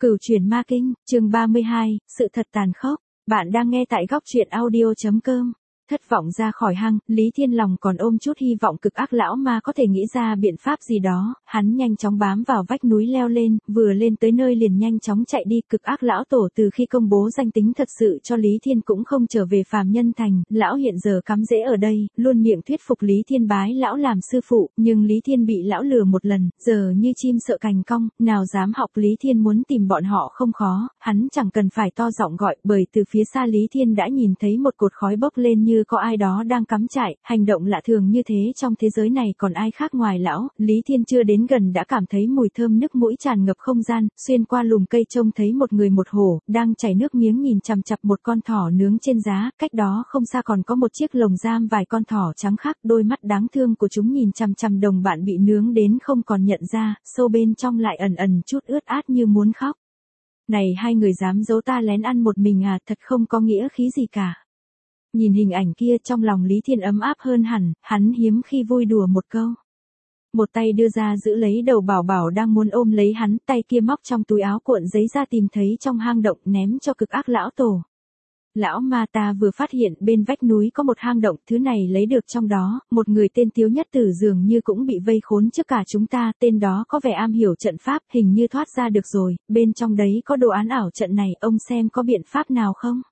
Cửu chuyển ma kinh, chương 32, sự thật tàn khốc. Bạn đang nghe tại góc truyện audio.com. Thất vọng ra khỏi hang, Lý Thiên lòng còn ôm chút hy vọng cực ác lão ma có thể nghĩ ra biện pháp gì đó, hắn nhanh chóng bám vào vách núi leo lên, vừa lên tới nơi liền nhanh chóng chạy đi. Cực ác lão tổ từ khi công bố danh tính thật sự cho Lý Thiên cũng không trở về phàm nhân thành, lão hiện giờ cắm rễ ở đây, luôn miệng thuyết phục Lý Thiên bái lão làm sư phụ, nhưng Lý Thiên bị lão lừa một lần, giờ như chim sợ cành cong, nào dám học. Lý Thiên muốn tìm bọn họ không khó, hắn chẳng cần phải to giọng gọi, bởi từ phía xa Lý Thiên đã nhìn thấy một cột khói bốc lên như có ai đó đang cắm trại, hành động lạ thường như thế trong thế giới này còn ai khác ngoài lão. Lý Thiên chưa đến gần đã cảm thấy mùi thơm nước mũi tràn ngập không gian, xuyên qua lùm cây trông thấy một người một hổ, đang chảy nước miếng nhìn chằm chằm một con thỏ nướng trên giá, cách đó không xa còn có một chiếc lồng giam vài con thỏ trắng khác, đôi mắt đáng thương của chúng nhìn chằm chằm đồng bạn bị nướng đến không còn nhận ra, sâu bên trong lại ẩn ẩn chút ướt át như muốn khóc. Này hai người dám giấu ta lén ăn một mình à, thật không có nghĩa khí gì cả. Nhìn hình ảnh kia trong lòng Lý Thiên ấm áp hơn hẳn, hắn hiếm khi vui đùa một câu. Một tay đưa ra giữ lấy đầu Bảo Bảo đang muốn ôm lấy hắn, tay kia móc trong túi áo cuộn giấy ra tìm thấy trong hang động ném cho cực ác lão tổ. Lão ma ta vừa phát hiện bên vách núi có một hang động, thứ này lấy được trong đó, một người tên Tiếu Nhất Tử dường như cũng bị vây khốn trước cả chúng ta, tên đó có vẻ am hiểu trận pháp, hình như thoát ra được rồi, bên trong đấy có đồ án ảo trận này, ông xem có biện pháp nào không?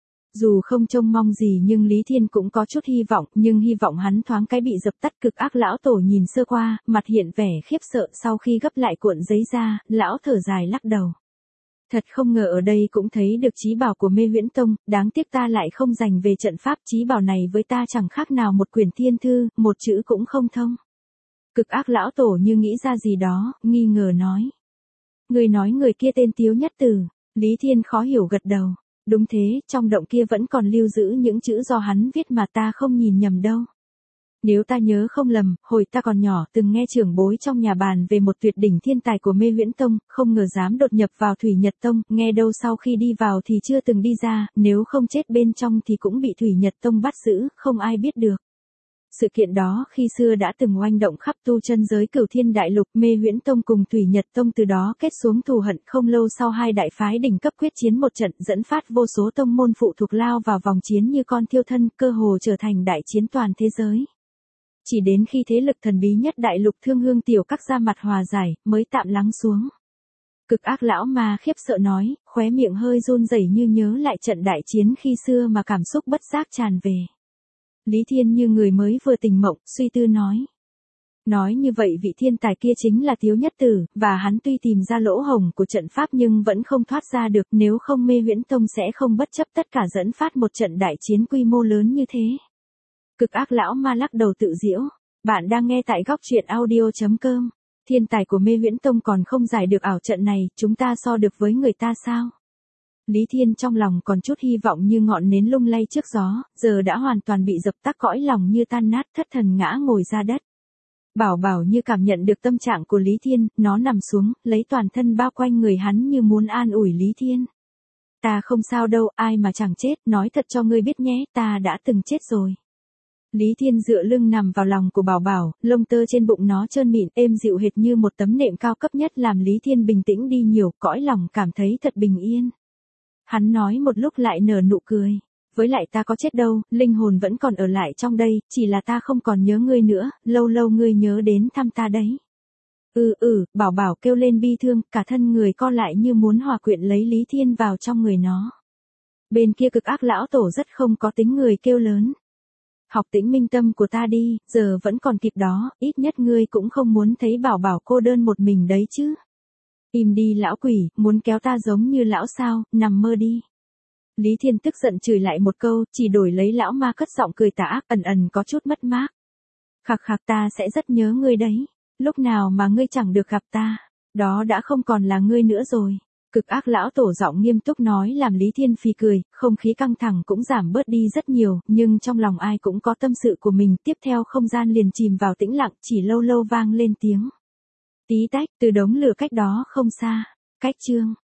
Dù không trông mong gì nhưng Lý Thiên cũng có chút hy vọng, nhưng hy vọng hắn thoáng cái bị dập tắt. Cực ác lão tổ nhìn sơ qua, mặt hiện vẻ khiếp sợ, sau khi gấp lại cuộn giấy ra, lão thở dài lắc đầu. Thật không ngờ ở đây cũng thấy được chí bảo của Mê Huyễn Tông, đáng tiếc ta lại không dành về trận pháp, chí bảo này với ta chẳng khác nào một quyển thiên thư, một chữ cũng không thông. Cực ác lão tổ như nghĩ ra gì đó, nghi ngờ nói. Người nói người kia tên Tiếu Nhất Tử. Lý Thiên khó hiểu gật đầu. Đúng thế, trong động kia vẫn còn lưu giữ những chữ do hắn viết mà ta không nhìn nhầm đâu. Nếu ta nhớ không lầm, hồi ta còn nhỏ từng nghe trưởng bối trong nhà bàn về một tuyệt đỉnh thiên tài của Mê Huyễn Tông, không ngờ dám đột nhập vào Thủy Nhật Tông, nghe đâu sau khi đi vào thì chưa từng đi ra, nếu không chết bên trong thì cũng bị Thủy Nhật Tông bắt giữ, không ai biết được. Sự kiện đó khi xưa đã từng oanh động khắp tu chân giới Cửu Thiên Đại Lục. Mê Huyễn Tông cùng Thủy Nhật Tông từ đó kết xuống thù hận, không lâu sau hai đại phái đỉnh cấp quyết chiến một trận, dẫn phát vô số tông môn phụ thuộc lao vào vòng chiến như con thiêu thân, cơ hồ trở thành đại chiến toàn thế giới. Chỉ đến khi thế lực thần bí nhất đại lục Thương Hương Tiểu Các ra mặt hòa giải, mới tạm lắng xuống. Cực ác lão ma khiếp sợ nói, khóe miệng hơi run rẩy như nhớ lại trận đại chiến khi xưa mà cảm xúc bất giác tràn về. Lý Thiên như người mới vừa tỉnh mộng, suy tư nói. Nói như vậy vị thiên tài kia chính là Tiếu Nhất Tử, và hắn tuy tìm ra lỗ hổng của trận pháp nhưng vẫn không thoát ra được, nếu không Mê Huyễn Tông sẽ không bất chấp tất cả dẫn phát một trận đại chiến quy mô lớn như thế. Cực ác lão ma lắc đầu tự giễu. Bạn đang nghe tại góc truyện audio.com. Thiên tài của Mê Huyễn Tông còn không giải được ảo trận này, chúng ta so được với người ta sao? Lý Thiên trong lòng còn chút hy vọng như ngọn nến lung lay trước gió, giờ đã hoàn toàn bị dập tắt, cõi lòng như tan nát, thất thần ngã ngồi ra đất. Bảo Bảo như cảm nhận được tâm trạng của Lý Thiên, nó nằm xuống, lấy toàn thân bao quanh người hắn như muốn an ủi Lý Thiên. Ta không sao đâu, ai mà chẳng chết, nói thật cho ngươi biết nhé, ta đã từng chết rồi. Lý Thiên dựa lưng nằm vào lòng của Bảo Bảo, lông tơ trên bụng nó trơn mịn, êm dịu hệt như một tấm nệm cao cấp nhất, làm Lý Thiên bình tĩnh đi nhiều, cõi lòng cảm thấy thật bình yên. Hắn nói một lúc lại nở nụ cười. Với lại ta có chết đâu, linh hồn vẫn còn ở lại trong đây, chỉ là ta không còn nhớ ngươi nữa, lâu lâu ngươi nhớ đến thăm ta đấy. Bảo Bảo kêu lên bi thương, cả thân người co lại như muốn hòa quyện lấy Lý Thiên vào trong người nó. Bên kia cực ác lão tổ rất không có tính người kêu lớn. Học tĩnh minh tâm của ta đi, giờ vẫn còn kịp đó, ít nhất ngươi cũng không muốn thấy Bảo Bảo cô đơn một mình đấy chứ. Im đi lão quỷ, muốn kéo ta giống như lão sao, nằm mơ đi. Lý Thiên tức giận chửi lại một câu, chỉ đổi lấy lão ma cất giọng cười tà ác, ẩn ẩn có chút mất mát. Khạc khạc, ta sẽ rất nhớ ngươi đấy. Lúc nào mà ngươi chẳng được gặp ta, đó đã không còn là ngươi nữa rồi. Cực ác lão tổ giọng nghiêm túc nói làm Lý Thiên phì cười, không khí căng thẳng cũng giảm bớt đi rất nhiều, nhưng trong lòng ai cũng có tâm sự của mình. Tiếp theo không gian liền chìm vào tĩnh lặng, chỉ lâu lâu vang lên tiếng tí tách từ đống lửa cách đó không xa. Cách chương